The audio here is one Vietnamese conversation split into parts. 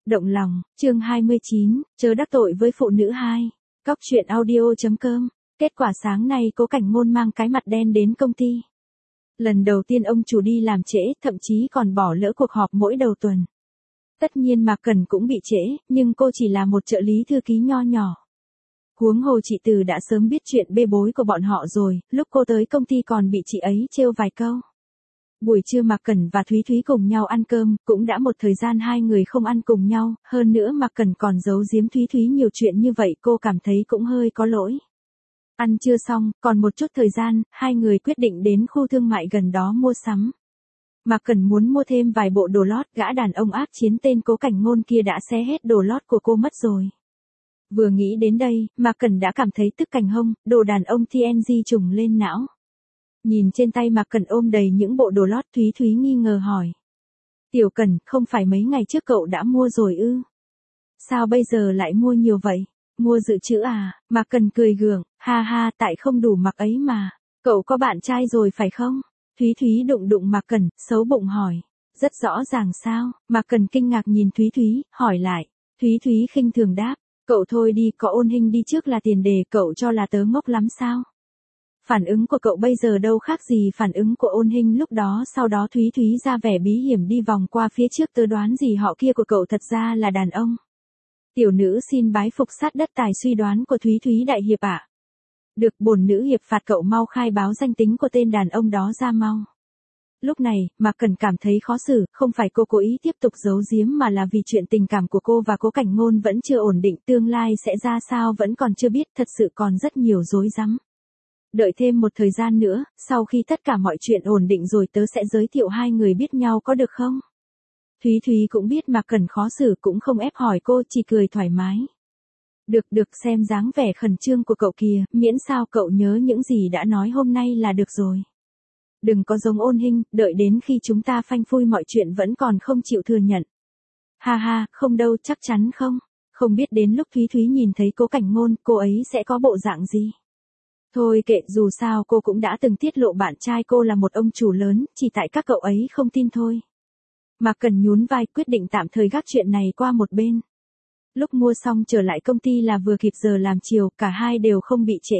Động lòng, chương 29, chớ đắc tội với phụ nữ 2. Cóc truyện audio.com. Kết quả sáng nay Cố Cảnh Ngôn mang cái mặt đen đến công ty. Lần đầu tiên ông chủ đi làm trễ, thậm chí còn bỏ lỡ cuộc họp mỗi đầu tuần. Tất nhiên Mạc Cần cũng bị trễ, nhưng cô chỉ là một trợ lý thư ký nho nhỏ. Huống hồ chị Từ đã sớm biết chuyện bê bối của bọn họ rồi, lúc cô tới công ty còn bị chị ấy trêu vài câu. Buổi trưa Mạc Cẩn và Thúy Thúy cùng nhau ăn cơm, cũng đã một thời gian hai người không ăn cùng nhau, hơn nữa Mạc Cẩn còn giấu giếm Thúy Thúy nhiều chuyện như vậy, cô cảm thấy cũng hơi có lỗi. Ăn trưa xong, còn một chút thời gian, hai người quyết định đến khu thương mại gần đó mua sắm. Mạc Cẩn muốn mua thêm vài bộ đồ lót, gã đàn ông ác chiến tên Cố Cảnh Ngôn kia đã xé hết đồ lót của cô mất rồi. Vừa nghĩ đến đây, Mạc Cẩn đã cảm thấy tức cành hông, đồ đàn ông TNG trùng lên não. Nhìn trên tay Mạc Cẩn ôm đầy những bộ đồ lót, Thúy Thúy nghi ngờ hỏi. Tiểu Cẩn, không phải mấy ngày trước cậu đã mua rồi ư? Sao bây giờ lại mua nhiều vậy? Mua dự trữ à? Mạc Cẩn cười gượng, ha ha, tại không đủ mặc ấy mà. Cậu có bạn trai rồi phải không? Thúy Thúy đụng Mạc Cẩn, xấu bụng hỏi. Rất rõ ràng sao? Mạc Cẩn kinh ngạc nhìn Thúy Thúy, hỏi lại. Thúy Thúy khinh thường đáp. Cậu thôi đi, có Ôn Hinh đi trước là tiền đề, cậu cho là tớ ngốc lắm sao? Phản ứng của cậu bây giờ đâu khác gì phản ứng của Ôn Hinh lúc đó. Sau đó Thúy Thúy ra vẻ bí hiểm đi vòng qua phía trước, tớ đoán gì họ kia của cậu thật ra là đàn ông. Tiểu nữ xin bái phục sát đất tài suy đoán của Thúy Thúy đại hiệp ạ. Được, bổn nữ hiệp phạt cậu mau khai báo danh tính của tên đàn ông đó ra mau. Lúc này, Mạc Cẩn cảm thấy khó xử, không phải cô cố ý tiếp tục giấu giếm mà là vì chuyện tình cảm của cô và Cố Cảnh Ngôn vẫn chưa ổn định, tương lai sẽ ra sao vẫn còn chưa biết, thật sự còn rất nhiều rối rắm. Đợi thêm một thời gian nữa, sau khi tất cả mọi chuyện ổn định rồi tớ sẽ giới thiệu hai người biết nhau có được không? Thúy Thúy cũng biết Mạc Cẩn khó xử, cũng không ép hỏi cô, chỉ cười thoải mái. Được, xem dáng vẻ khẩn trương của cậu kìa, miễn sao cậu nhớ những gì đã nói hôm nay là được rồi. Đừng có giống Ôn Hinh, đợi đến khi chúng ta phanh phui mọi chuyện vẫn còn không chịu thừa nhận. Ha ha, không đâu, chắc chắn không. Không biết đến lúc Thúy Thúy nhìn thấy Cố Cảnh Ngôn, cô ấy sẽ có bộ dạng gì. Thôi kệ, dù sao cô cũng đã từng tiết lộ bạn trai cô là một ông chủ lớn, chỉ tại các cậu ấy không tin thôi. Mạc Cẩn nhún vai, quyết định tạm thời gác chuyện này qua một bên. Lúc mua xong trở lại công ty là vừa kịp giờ làm chiều, cả hai đều không bị trễ.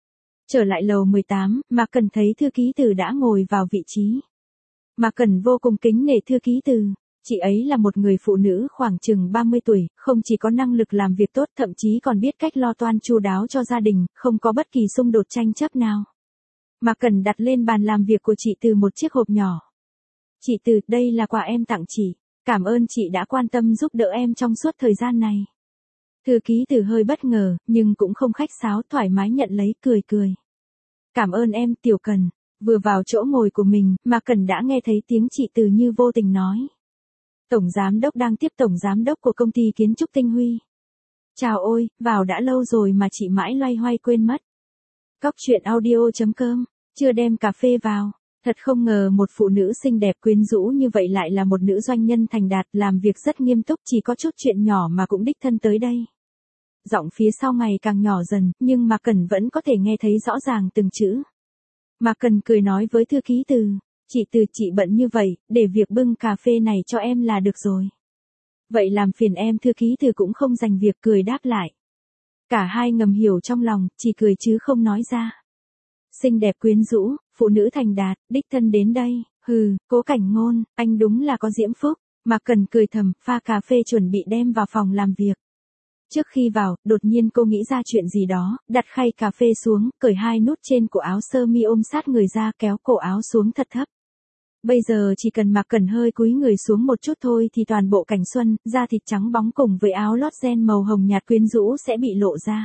Trở lại lầu 18, Mạc Cẩn thấy thư ký Từ đã ngồi vào vị trí. Mạc Cẩn vô cùng kính nể thư ký Từ. Chị ấy là một người phụ nữ khoảng chừng 30 tuổi, không chỉ có năng lực làm việc tốt, thậm chí còn biết cách lo toan chu đáo cho gia đình, không có bất kỳ xung đột tranh chấp nào. Mạc Cẩn đặt lên bàn làm việc của chị Từ một chiếc hộp nhỏ. Chị Từ, đây là quà em tặng chị. Cảm ơn chị đã quan tâm giúp đỡ em trong suốt thời gian này. Thư ký Từ hơi bất ngờ, nhưng cũng không khách sáo, thoải mái nhận lấy, cười. Cảm ơn em, Tiểu Cần. Vừa vào chỗ ngồi của mình, Mạc Cẩn đã nghe thấy tiếng chị Từ như vô tình nói. Tổng giám đốc đang tiếp tổng giám đốc của công ty kiến trúc Tinh Huy. Chào ôi, vào đã lâu rồi mà chị mãi loay hoay quên mất. Cóc truyện audio.com, chưa đem cà phê vào. Thật không ngờ một phụ nữ xinh đẹp quyến rũ như vậy lại là một nữ doanh nhân thành đạt, làm việc rất nghiêm túc, chỉ có chút chuyện nhỏ mà cũng đích thân tới đây. Giọng phía sau ngày càng nhỏ dần, nhưng Mạc Cẩn vẫn có thể nghe thấy rõ ràng từng chữ. Mạc Cẩn cười nói với thư ký Từ. Chị Từ, chị bận như vậy, để việc bưng cà phê này cho em là được rồi. Vậy làm phiền em, thư ký Từ cũng không dành việc, cười đáp lại. Cả hai ngầm hiểu trong lòng, chỉ cười chứ không nói ra. Xinh đẹp quyến rũ, phụ nữ thành đạt, đích thân đến đây, Cố Cảnh Ngôn, anh đúng là có diễm phúc. Mạc Cẩn cười thầm, pha cà phê chuẩn bị đem vào phòng làm việc. Trước khi vào, đột nhiên cô nghĩ ra chuyện gì đó, đặt khay cà phê xuống, cởi hai nút trên của áo sơ mi ôm sát người ra, kéo cổ áo xuống thật thấp. Bây giờ chỉ cần Mạc Cẩn hơi cúi người xuống một chút thôi thì toàn bộ cảnh xuân, da thịt trắng bóng cùng với áo lót ren màu hồng nhạt quyến rũ sẽ bị lộ ra.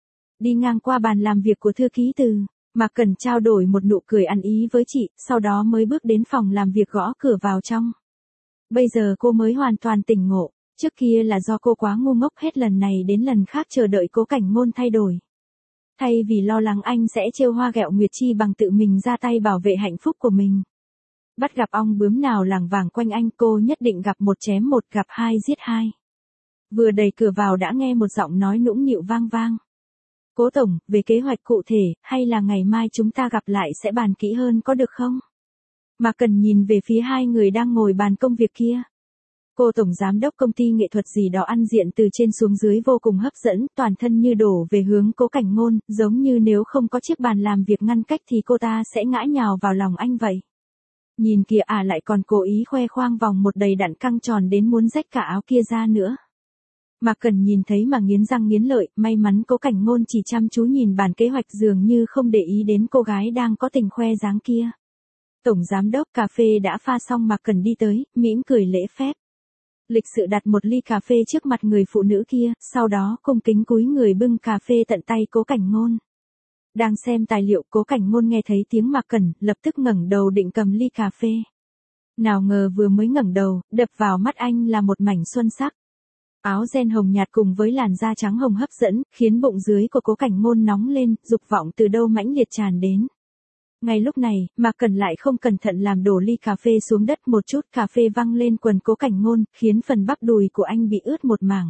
Đi ngang qua bàn làm việc của thư ký Từ, Mạc Cẩn trao đổi một nụ cười ăn ý với chị, sau đó mới bước đến phòng làm việc gõ cửa vào trong. Bây giờ cô mới hoàn toàn tỉnh ngộ, trước kia là do cô quá ngu ngốc, hết lần này đến lần khác chờ đợi Cố Cảnh Ngôn thay đổi. Thay vì lo lắng anh sẽ trêu hoa ghẹo Nguyệt Chi bằng tự mình ra tay bảo vệ hạnh phúc của mình. Bắt gặp ong bướm nào lảng vảng quanh anh, cô nhất định gặp một chém một, gặp hai giết hai. Vừa đẩy cửa vào đã nghe một giọng nói nũng nịu vang vang. Cố tổng, về kế hoạch cụ thể, hay là ngày mai chúng ta gặp lại sẽ bàn kỹ hơn có được không? Mạc Cẩn nhìn về phía hai người đang ngồi bàn công việc kia. Cô tổng giám đốc công ty nghệ thuật gì đó ăn diện từ trên xuống dưới vô cùng hấp dẫn, toàn thân như đổ về hướng Cố Cảnh Ngôn, giống như nếu không có chiếc bàn làm việc ngăn cách thì cô ta sẽ ngã nhào vào lòng anh vậy. Nhìn kìa lại còn cố ý khoe khoang vòng một đầy đặn căng tròn đến muốn rách cả áo kia ra nữa. Mạc Cẩn nhìn thấy mà nghiến răng nghiến lợi, may mắn Cố Cảnh Ngôn chỉ chăm chú nhìn bản kế hoạch dường như không để ý đến cô gái đang có tình khoe dáng kia. Tổng giám đốc cà phê đã pha xong, Mạc Cẩn đi tới, mỉm cười lễ phép. Lịch sự đặt một ly cà phê trước mặt người phụ nữ kia, sau đó cung kính cúi người bưng cà phê tận tay Cố Cảnh Ngôn. Đang xem tài liệu, Cố Cảnh Ngôn nghe thấy tiếng Mạc Cẩn, lập tức ngẩng đầu định cầm ly cà phê. Nào ngờ vừa mới ngẩng đầu, đập vào mắt anh là một mảnh xuân sắc. Áo ren hồng nhạt cùng với làn da trắng hồng hấp dẫn, khiến bụng dưới của Cố Cảnh Ngôn nóng lên, dục vọng từ đâu mãnh liệt tràn đến. Ngay lúc này, Mạc Cẩn lại không cẩn thận làm đổ ly cà phê xuống đất, một chút cà phê văng lên quần Cố Cảnh Ngôn, khiến phần bắp đùi của anh bị ướt một mảng.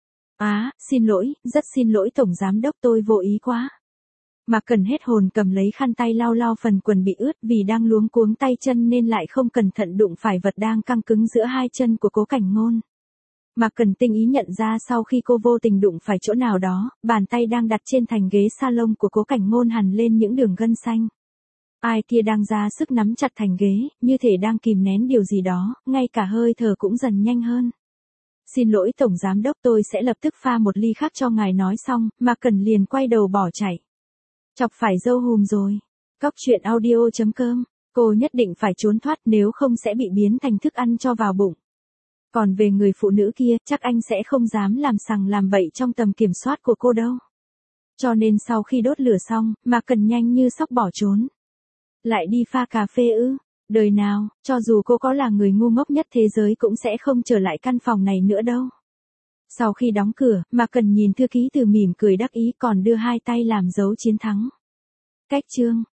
Xin lỗi, rất xin lỗi tổng giám đốc, tôi vô ý quá. Mạc Cẩn hết hồn cầm lấy khăn tay lau lau phần quần bị ướt, vì đang luống cuống tay chân nên lại không cẩn thận đụng phải vật đang căng cứng giữa hai chân của Cố Cảnh Ngôn. Mạc Cẩn tinh ý nhận ra sau khi cô vô tình đụng phải chỗ nào đó, bàn tay đang đặt trên thành ghế salon của Cố Cảnh Ngôn hằn lên những đường gân xanh. Ai kia đang ra sức nắm chặt thành ghế, như thể đang kìm nén điều gì đó, ngay cả hơi thở cũng dần nhanh hơn. Xin lỗi tổng giám đốc, tôi sẽ lập tức pha một ly khác cho ngài. Nói xong, Mạc Cẩn liền quay đầu bỏ chạy. Chọc phải dâu hùm rồi. Cóc truyện audio.com, cô nhất định phải trốn thoát nếu không sẽ bị biến thành thức ăn cho vào bụng. Còn về người phụ nữ kia, chắc anh sẽ không dám làm sằng làm bậy trong tầm kiểm soát của cô đâu. Cho nên sau khi đốt lửa xong, Mạc Cẩn nhanh như sóc bỏ trốn. Lại đi pha cà phê ư? Đời nào, cho dù cô có là người ngu ngốc nhất thế giới cũng sẽ không trở lại căn phòng này nữa đâu. Sau khi đóng cửa, Mạc Cẩn nhìn thư ký từ mỉm cười đắc ý, còn đưa hai tay làm dấu chiến thắng. Cách chương